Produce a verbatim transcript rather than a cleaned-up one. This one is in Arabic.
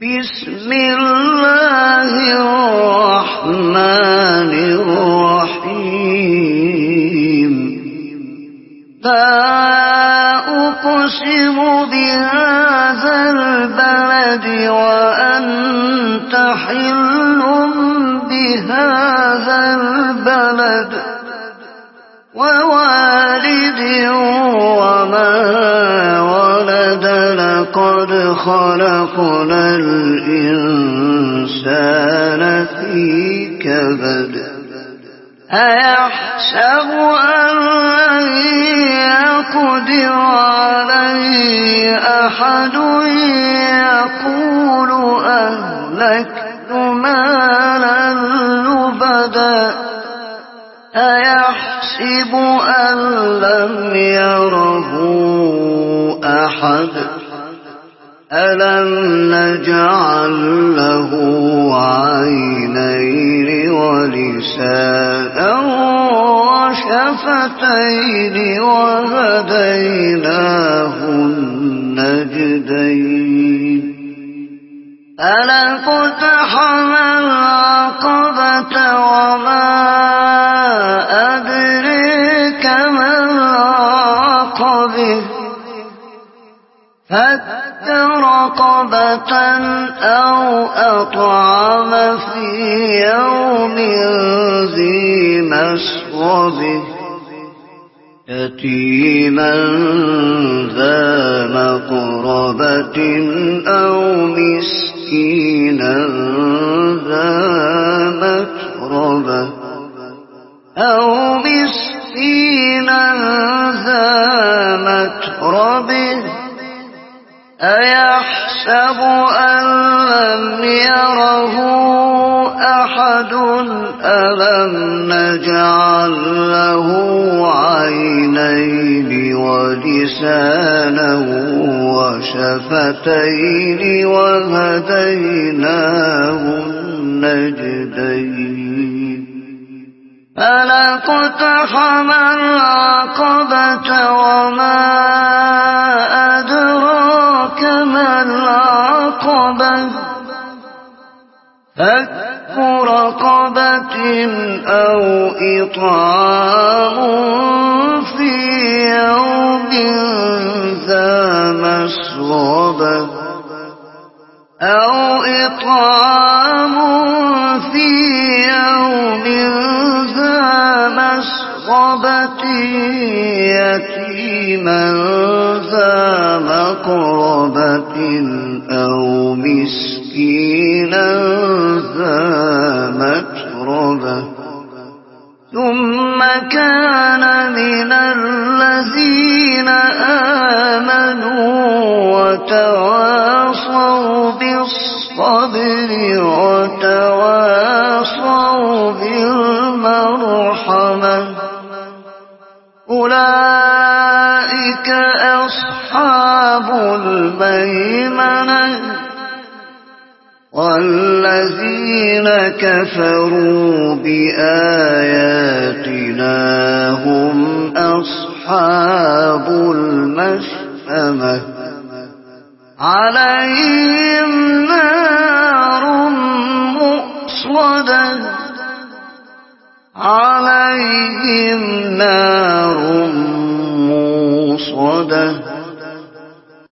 بسم الله الرحمن الرحيم لا أقسم بهذا البلد وأنت حل بهذا البلد ووالد وما ولد لقد خلقنا الإنسان في كبد أيحسب أن لن يقدر عليه أحد يقول أهلكت مالا لبدا أيحسب أن لم يره أحد ألم نجعل له عينين ولسانا وشفتين وهديناه النجدين فلا اقتحم العقبة وما أدريك ما العقبة فك رقبة أو أطعم في يوم ذي مسغبة يتيما ذا مقربة أو مسكينا ذا متربة أو مسكينا ذا متربة أيحسب أن لم يره أحد ألم نجعل له عينين ولسانا وشفتين وهديناه النجدين فلا اقتحم العقبة وما أدراك ما العقبة فك رقبة أو إطعام في يوم ذا مسغبة أو إطعام في يوم ذا مسغبة يتيما ذا مقربة أو مسكينا ذا متربة ثم كان من الذين آمنوا وتواصوا بالصبر وتواصوا بالمرحمة أولئك أصحاب الميمنة والذين كفروا بآياتنا هم أصحاب المشأمة عليهم نار مؤصدة عليهم نار موصدة